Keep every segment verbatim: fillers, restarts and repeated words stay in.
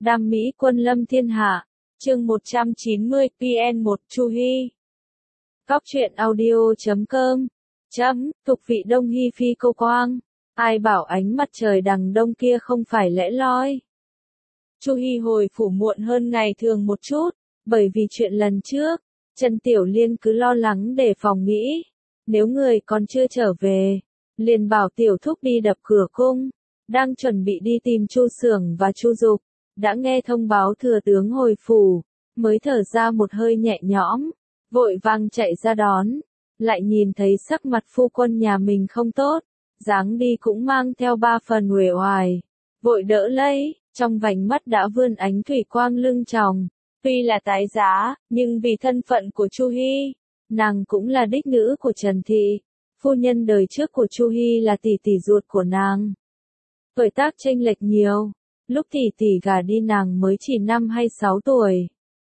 Đam mỹ quân lâm thiên hạ, chương một trăm chín mươi, pê en một, Chu Hy. Cóc truyện audio chấm com, chấm, tục vị đông hy phi cô quang. Ai bảo ánh mặt trời đằng đông kia không phải lẽ loi. Chu Hy hồi phủ muộn hơn ngày thường một chút, bởi vì chuyện lần trước, Trần Tiểu Liên cứ lo lắng để phòng nghĩ. Nếu người còn chưa trở về, liền bảo Tiểu Thúc đi đập cửa cung, đang chuẩn bị đi tìm Chu Xưởng và Chu Dục. Đã nghe thông báo thừa tướng hồi phủ, mới thở ra một hơi nhẹ nhõm, vội vàng chạy ra đón, lại nhìn thấy sắc mặt phu quân nhà mình không tốt, dáng đi cũng mang theo ba phần uể oải, vội đỡ lấy, trong vành mắt đã vươn ánh thủy quang lưng tròng. Tuy là tái giá, nhưng vì thân phận của Chu Hy, nàng cũng là đích nữ của Trần Thị, phu nhân đời trước của Chu Hy là tỷ tỷ ruột của nàng. Tuổi tác chênh lệch nhiều. Lúc tỷ tỷ gả đi nàng mới chỉ năm hay sáu tuổi.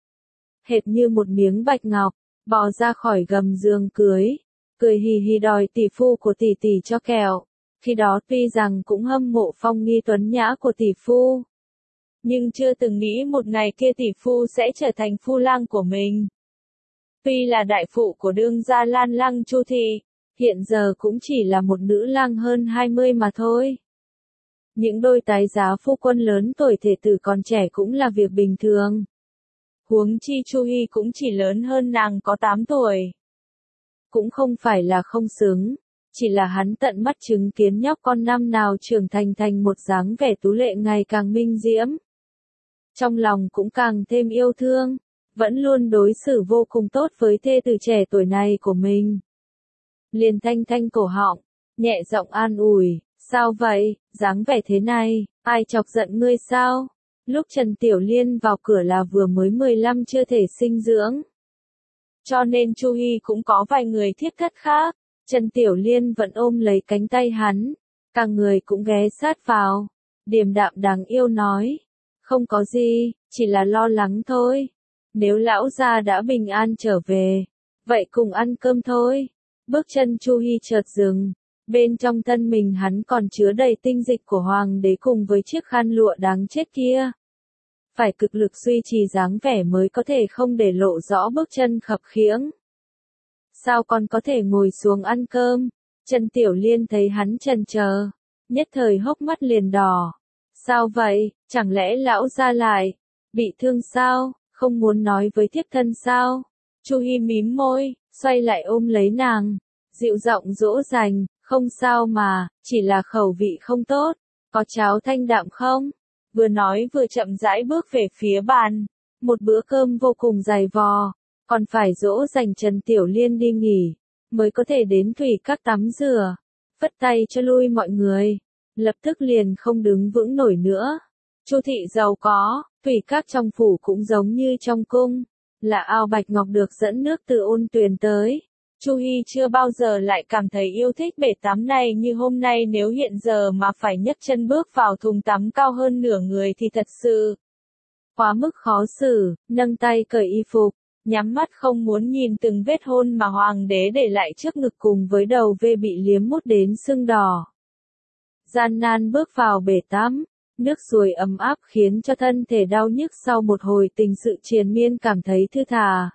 Hệt như một miếng bạch ngọc, bò ra khỏi gầm giường cưới, cười hì hì đòi tỷ phu của tỷ tỷ cho kẹo. Khi đó tuy rằng cũng hâm mộ phong nghi tuấn nhã của tỷ phu, nhưng chưa từng nghĩ một ngày kia tỷ phu sẽ trở thành phu lang của mình. Tuy là đại phụ của đương gia Lan Lăng Chu Thị, hiện giờ cũng chỉ là một nữ lang hơn hai mươi mà thôi. Những đôi tái giá phu quân lớn tuổi thể tử còn trẻ cũng là việc bình thường. Huống chi Chu Hy cũng chỉ lớn hơn nàng có tám tuổi. Cũng không phải là không xứng, chỉ là hắn tận mắt chứng kiến nhóc con năm nào trưởng thành thành một dáng vẻ tú lệ ngày càng minh diễm. Trong lòng cũng càng thêm yêu thương, vẫn luôn đối xử vô cùng tốt với thê tử trẻ tuổi này của mình. Liền thanh thanh cổ họng, nhẹ giọng an ủi. Sao vậy, dáng vẻ thế này, ai chọc giận ngươi sao? Lúc Trần Tiểu Liên vào cửa là vừa mới mười lăm chưa thể sinh dưỡng. Cho nên Chu Hy cũng có vài người thiết thất khác. Trần Tiểu Liên vẫn ôm lấy cánh tay hắn, cả người cũng ghé sát vào, điềm đạm đáng yêu nói. Không có gì, chỉ là lo lắng thôi. Nếu lão gia đã bình an trở về, vậy cùng ăn cơm thôi. Bước chân Chu Hy chợt dừng. Bên trong thân mình hắn còn chứa đầy tinh dịch của hoàng đế cùng với chiếc khăn lụa đáng chết kia. Phải cực lực duy trì dáng vẻ mới có thể không để lộ rõ bước chân khập khiễng. Sao còn có thể ngồi xuống ăn cơm? Trần Tiểu Liên thấy hắn chần chờ, nhất thời hốc mắt liền đỏ. Sao vậy, chẳng lẽ lão gia lại bị thương sao, không muốn nói với thiếp thân sao? Chu Hy mím môi, xoay lại ôm lấy nàng, dịu giọng dỗ dành. Không sao mà, chỉ là khẩu vị không tốt, có cháo thanh đạm không? Vừa nói vừa chậm rãi bước về phía bàn, một bữa cơm vô cùng dày vò, còn phải dỗ dành Trần Tiểu Liên đi nghỉ, mới có thể đến thủy các tắm rửa, vất tay cho lui mọi người, lập tức liền không đứng vững nổi nữa. Chu Thị giàu có, thủy các trong phủ cũng giống như trong cung, là ao bạch ngọc được dẫn nước từ ôn tuyền tới. Chu Hy chưa bao giờ lại cảm thấy yêu thích bể tắm này như hôm nay, nếu hiện giờ mà phải nhấc chân bước vào thùng tắm cao hơn nửa người thì thật sự quá mức khó xử, nâng tay cởi y phục, nhắm mắt không muốn nhìn từng vết hôn mà hoàng đế để lại trước ngực cùng với đầu vê bị liếm mút đến sưng đỏ. Gian nan bước vào bể tắm, nước suối ấm áp khiến cho thân thể đau nhức sau một hồi tình sự triền miên cảm thấy thư thả.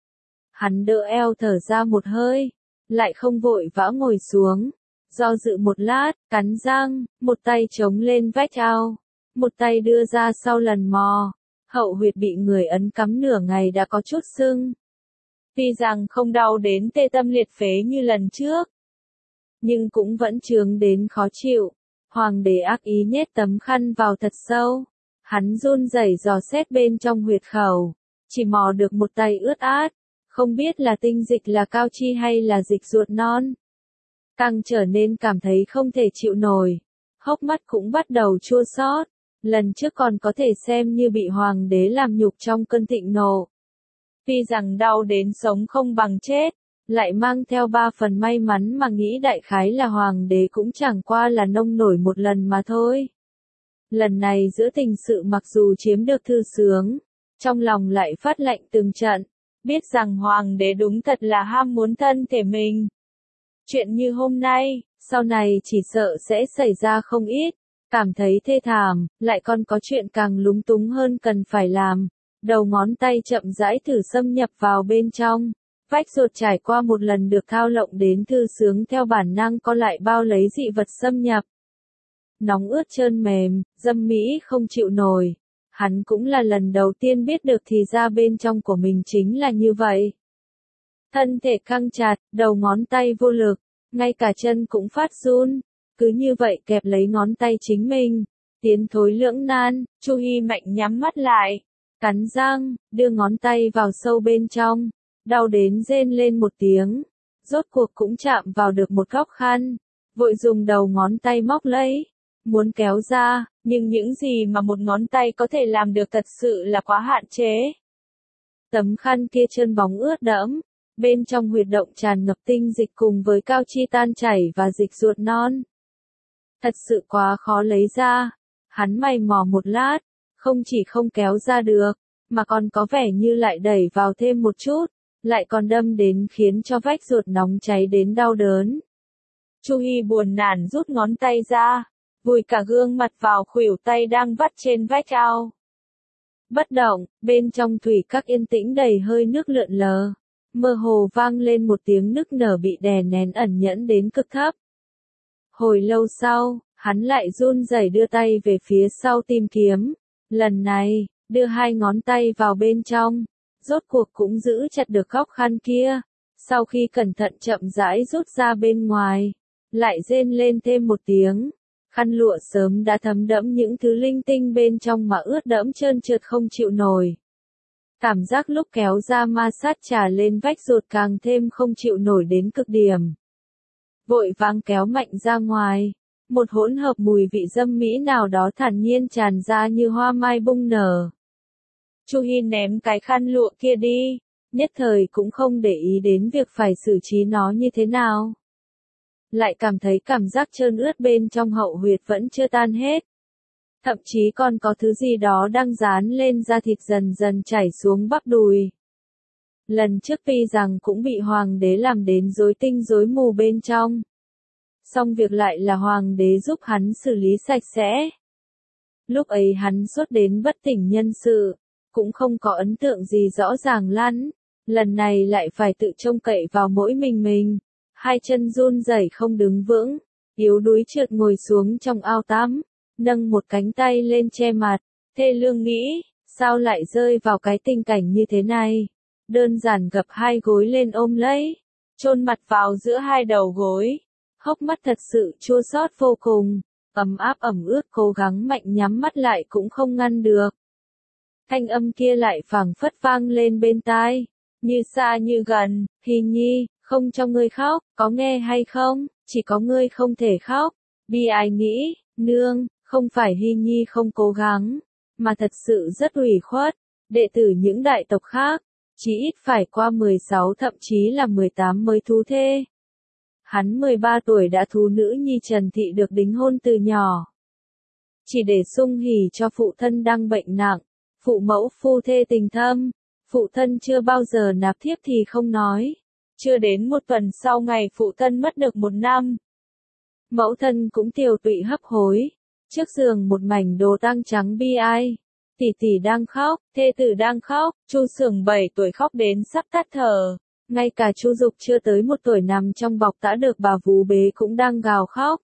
Hắn đỡ eo thở ra một hơi, lại không vội vã ngồi xuống, do dự một lát, cắn răng, một tay chống lên vách ao, một tay đưa ra sau lần mò, hậu huyệt bị người ấn cắm nửa ngày đã có chút sưng. Tuy rằng không đau đến tê tâm liệt phế như lần trước, nhưng cũng vẫn chướng đến khó chịu. Hoàng đế ác ý nhét tấm khăn vào thật sâu, hắn run rẩy dò xét bên trong huyệt khẩu, chỉ mò được một tay ướt át. Không biết là tinh dịch là cao chi hay là dịch ruột non. Càng trở nên cảm thấy không thể chịu nổi. Hốc mắt cũng bắt đầu chua xót. Lần trước còn có thể xem như bị hoàng đế làm nhục trong cơn thịnh nộ. Tuy rằng đau đến sống không bằng chết, lại mang theo ba phần may mắn mà nghĩ đại khái là hoàng đế cũng chẳng qua là nông nổi một lần mà thôi. Lần này giữa tình sự mặc dù chiếm được thư sướng, trong lòng lại phát lạnh từng trận. Biết rằng hoàng đế đúng thật là ham muốn thân thể mình. Chuyện như hôm nay, sau này chỉ sợ sẽ xảy ra không ít. Cảm thấy thê thảm, lại còn có chuyện càng lúng túng hơn cần phải làm. Đầu ngón tay chậm rãi thử xâm nhập vào bên trong. Vách ruột trải qua một lần được thao lộng đến thư sướng theo bản năng co lại bao lấy dị vật xâm nhập. Nóng ướt trơn mềm, dâm mỹ không chịu nổi. Hắn cũng là lần đầu tiên biết được thì ra bên trong của mình chính là như vậy. Thân thể căng chặt, đầu ngón tay vô lực, ngay cả chân cũng phát run. Cứ như vậy kẹp lấy ngón tay chính mình. Tiến thối lưỡng nan, Chu Hi Mạnh nhắm mắt lại. Cắn răng, đưa ngón tay vào sâu bên trong. Đau đến rên lên một tiếng. Rốt cuộc cũng chạm vào được một góc khăn. Vội dùng đầu ngón tay móc lấy. Muốn kéo ra, nhưng những gì mà một ngón tay có thể làm được thật sự là quá hạn chế. Tấm khăn kia trơn bóng ướt đẫm. Bên trong huyệt động tràn ngập tinh dịch cùng với cao chi tan chảy và dịch ruột non. Thật sự quá khó lấy ra. Hắn mày mò một lát, không chỉ không kéo ra được, mà còn có vẻ như lại đẩy vào thêm một chút, lại còn đâm đến khiến cho vách ruột nóng cháy đến đau đớn. Chu Hi buồn nản rút ngón tay ra, vùi cả gương mặt vào khuỷu tay đang vắt trên vách ao. Bất động, bên trong thủy các yên tĩnh đầy hơi nước lượn lờ, mơ hồ vang lên một tiếng nức nở bị đè nén ẩn nhẫn đến cực thấp. Hồi lâu sau, hắn lại run rẩy đưa tay về phía sau tìm kiếm. Lần này, đưa hai ngón tay vào bên trong. Rốt cuộc cũng giữ chặt được góc khăn kia. Sau khi cẩn thận chậm rãi rút ra bên ngoài, lại rên lên thêm một tiếng. Khăn lụa sớm đã thấm đẫm những thứ linh tinh bên trong mà ướt đẫm trơn trượt không chịu nổi. Cảm giác lúc kéo ra ma sát trà lên vách ruột càng thêm không chịu nổi đến cực điểm. Vội vàng kéo mạnh ra ngoài. Một hỗn hợp mùi vị dâm mỹ nào đó thản nhiên tràn ra như hoa mai bung nở. Chu Hi ném cái khăn lụa kia đi, nhất thời cũng không để ý đến việc phải xử trí nó như thế nào. Lại cảm thấy cảm giác trơn ướt bên trong hậu huyệt vẫn chưa tan hết. Thậm chí còn có thứ gì đó đang dán lên da thịt dần dần chảy xuống bắp đùi. Lần trước tuy rằng cũng bị hoàng đế làm đến rối tinh rối mù bên trong. Xong việc lại là hoàng đế giúp hắn xử lý sạch sẽ. Lúc ấy hắn sốt đến bất tỉnh nhân sự, cũng không có ấn tượng gì rõ ràng lắm. Lần này lại phải tự trông cậy vào mỗi mình mình. Hai chân run rẩy không đứng vững, yếu đuối trượt ngồi xuống trong ao tắm, nâng một cánh tay lên che mặt, thê lương nghĩ, sao lại rơi vào cái tình cảnh như thế này. Đơn giản gập hai gối lên ôm lấy, chôn mặt vào giữa hai đầu gối. Hốc mắt thật sự chua xót vô cùng, ấm áp ẩm ướt cố gắng mạnh nhắm mắt lại cũng không ngăn được. Thanh âm kia lại phảng phất vang lên bên tai, như xa như gần, Hi Nhi, không cho ngươi khóc, có nghe hay không, chỉ có ngươi không thể khóc. Bi ai nghĩ, nương, không phải Hi Nhi không cố gắng, mà thật sự rất ủy khuất, đệ tử những đại tộc khác, chỉ ít phải qua mười sáu thậm chí là mười tám mới thú thê. Hắn mười ba tuổi đã thú nữ nhi Trần Thị được đính hôn từ nhỏ. Chỉ để sung hỉ cho phụ thân đang bệnh nặng, phụ mẫu phu thê tình thâm, phụ thân chưa bao giờ nạp thiếp thì không nói. Chưa đến một tuần sau ngày phụ thân mất được một năm. Mẫu thân cũng tiều tụy hấp hối, trước giường một mảnh đồ tang trắng bi ai. Tỷ tỷ đang khóc, thê tử đang khóc, Chu Sường bảy tuổi khóc đến sắp tắt thở. Ngay cả Chu Dục chưa tới một tuổi nằm trong bọc đã được bà vú bế cũng đang gào khóc.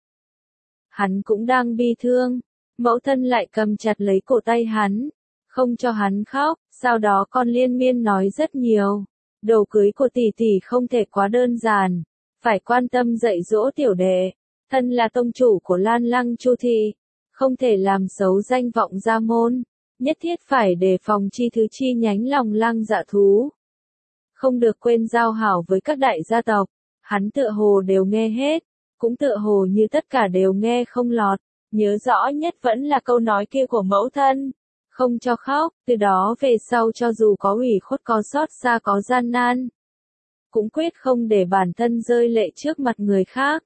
Hắn cũng đang bi thương, mẫu thân lại cầm chặt lấy cổ tay hắn, không cho hắn khóc, sau đó con liên miên nói rất nhiều. Đồ cưới của tỷ tỷ không thể quá đơn giản, phải quan tâm dạy dỗ tiểu đệ, thân là tông chủ của Lan Lăng Chu Thị, không thể làm xấu danh vọng gia môn, nhất thiết phải đề phòng chi thứ chi nhánh lòng lăng dạ thú. Không được quên giao hảo với các đại gia tộc, hắn tựa hồ đều nghe hết, cũng tựa hồ như tất cả đều nghe không lọt, nhớ rõ nhất vẫn là câu nói kia của mẫu thân. Không cho khóc, từ đó về sau cho dù có ủy khuất có xót xa có gian nan, cũng quyết không để bản thân rơi lệ trước mặt người khác.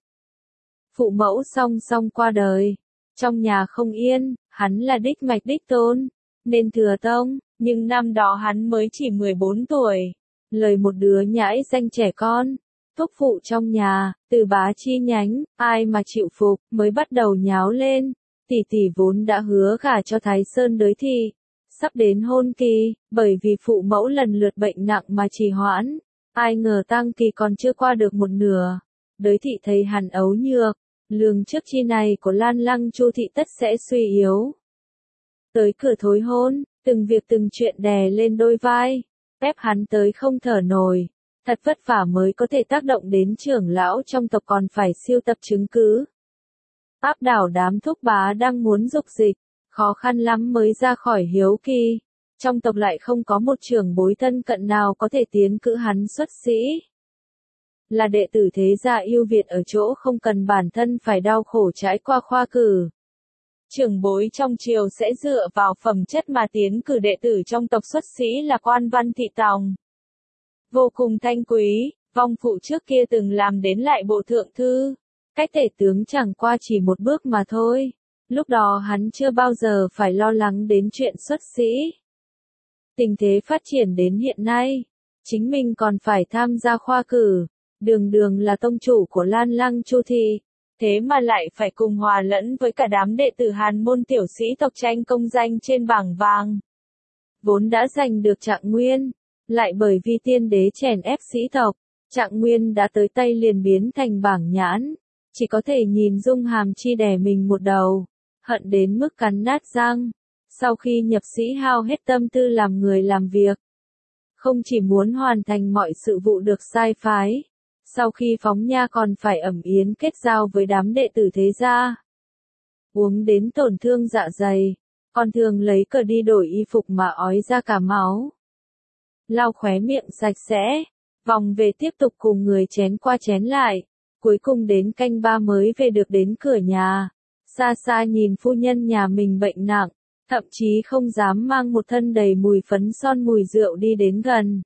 Phụ mẫu song song qua đời, trong nhà không yên, hắn là đích mạch đích tôn, nên thừa tông, nhưng năm đó hắn mới chỉ mười bốn tuổi, lời một đứa nhãi danh trẻ con, thúc phụ trong nhà, từ bá chi nhánh, ai mà chịu phục, mới bắt đầu nháo lên. Tỷ tỷ vốn đã hứa gả cho Thái Sơn đới thị, sắp đến hôn kỳ, bởi vì phụ mẫu lần lượt bệnh nặng mà trì hoãn, ai ngờ tang kỳ còn chưa qua được một nửa, đới thị thấy hắn ấu nhược, lường trước chi này của Lan Lăng Chu thị tất sẽ suy yếu. Tới cửa thối hôn, từng việc từng chuyện đè lên đôi vai, ép hắn tới không thở nổi, thật vất vả mới có thể tác động đến trưởng lão trong tộc còn phải siêu tập chứng cứ. Áp đảo đám thúc bá đang muốn dục dịch, khó khăn lắm mới ra khỏi hiếu kỳ, trong tộc lại không có một trưởng bối thân cận nào có thể tiến cử hắn xuất sĩ. Là đệ tử thế gia ưu việt ở chỗ không cần bản thân phải đau khổ trải qua khoa cử. Trưởng bối trong triều sẽ dựa vào phẩm chất mà tiến cử đệ tử trong tộc xuất sĩ là quan văn thị tòng. Vô cùng thanh quý, vong phụ trước kia từng làm đến lại bộ thượng thư, cách tể tướng chẳng qua chỉ một bước mà thôi. Lúc đó hắn chưa bao giờ phải lo lắng đến chuyện xuất sĩ. Tình thế phát triển đến hiện nay, chính mình còn phải tham gia khoa cử, đường đường là tông chủ của Lan Lăng Chu thị, thế mà lại phải cùng hòa lẫn với cả đám đệ tử Hàn môn tiểu sĩ tộc tranh công danh trên bảng vàng. Vốn đã giành được Trạng Nguyên, lại bởi vì tiên đế chèn ép sĩ tộc, Trạng Nguyên đã tới tay liền biến thành bảng nhãn, chỉ có thể nhìn Dung Hàm Chi đè mình một đầu, hận đến mức cắn nát răng. Sau khi nhập sĩ hao hết tâm tư làm người làm việc, không chỉ muốn hoàn thành mọi sự vụ được sai phái, sau khi phóng nha còn phải ẩm yến kết giao với đám đệ tử thế gia. Uống đến tổn thương dạ dày, còn thường lấy cờ đi đổi y phục mà ói ra cả máu. Lau khóe miệng sạch sẽ, vòng về tiếp tục cùng người chén qua chén lại, cuối cùng đến canh ba mới về được đến cửa nhà. Xa xa nhìn phu nhân nhà mình bệnh nặng, thậm chí không dám mang một thân đầy mùi phấn son mùi rượu đi đến gần.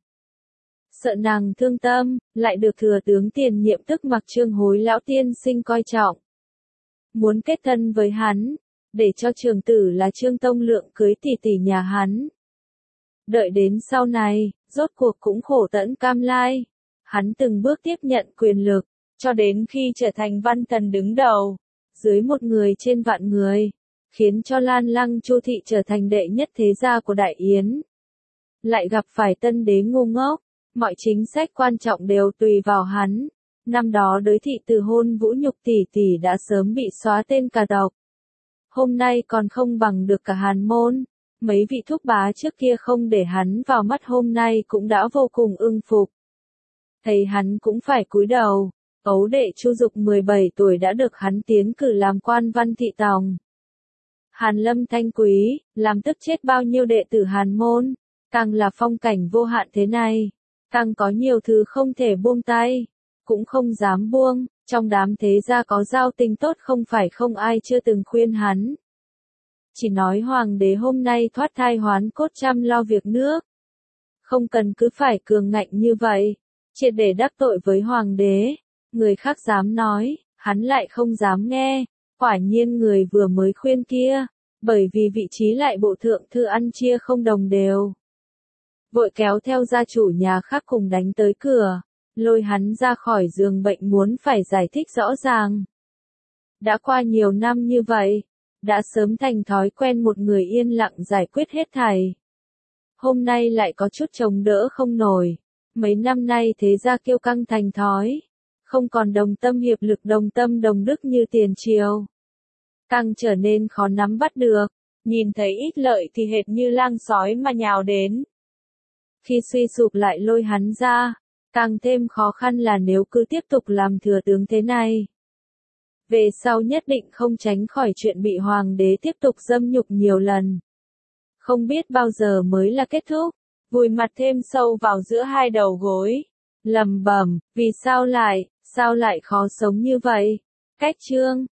Sợ nàng thương tâm, lại được thừa tướng tiền nhiệm tức Mặc Trương Hối lão tiên sinh coi trọng. Muốn kết thân với hắn, để cho trường tử là Trương Tông Lượng cưới tỷ tỷ nhà hắn. Đợi đến sau này, rốt cuộc cũng khổ tẫn cam lai. Hắn từng bước tiếp nhận quyền lực, cho đến khi trở thành văn thần đứng đầu, dưới một người trên vạn người, khiến cho Lan Lăng Chu thị trở thành đệ nhất thế gia của Đại Yến. Lại gặp phải tân đế ngu ngốc, mọi chính sách quan trọng đều tùy vào hắn. Năm đó đới thị từ hôn Vũ Nhục tỷ tỷ đã sớm bị xóa tên cả tộc. Hôm nay còn không bằng được cả Hàn môn, mấy vị thúc bá trước kia không để hắn vào mắt hôm nay cũng đã vô cùng ưng phục. Thấy hắn cũng phải cúi đầu, ấu đệ Chu Dục mười bảy tuổi đã được hắn tiến cử làm quan văn thị tòng. Hàn lâm thanh quý, làm tức chết bao nhiêu đệ tử Hàn môn, càng là phong cảnh vô hạn thế này, càng có nhiều thứ không thể buông tay, cũng không dám buông, trong đám thế gia có giao tình tốt không phải không ai chưa từng khuyên hắn. Chỉ nói hoàng đế hôm nay thoát thai hoán cốt chăm lo việc nước. Không cần cứ phải cường ngạnh như vậy, triệt để đắc tội với hoàng đế, người khác dám nói, hắn lại không dám nghe, quả nhiên người vừa mới khuyên kia, bởi vì vị trí lại bộ thượng thư ăn chia không đồng đều. Vội kéo theo gia chủ nhà khác cùng đánh tới cửa, lôi hắn ra khỏi giường bệnh muốn phải giải thích rõ ràng. Đã qua nhiều năm như vậy, đã sớm thành thói quen một người yên lặng giải quyết hết thảy. Hôm nay lại có chút chống đỡ không nổi, mấy năm nay thế gia kiêu căng thành thói, không còn đồng tâm hiệp lực đồng tâm đồng đức như tiền triều. Càng trở nên khó nắm bắt được, nhìn thấy ít lợi thì hệt như lang sói mà nhào đến. Khi suy sụp lại lôi hắn ra, càng thêm khó khăn là nếu cứ tiếp tục làm thừa tướng thế này. Về sau nhất định không tránh khỏi chuyện bị hoàng đế tiếp tục dâm nhục nhiều lần. Không biết bao giờ mới là kết thúc, vùi mặt thêm sâu vào giữa hai đầu gối. Lầm bầm, vì sao lại, sao lại khó sống như vậy? Cách chương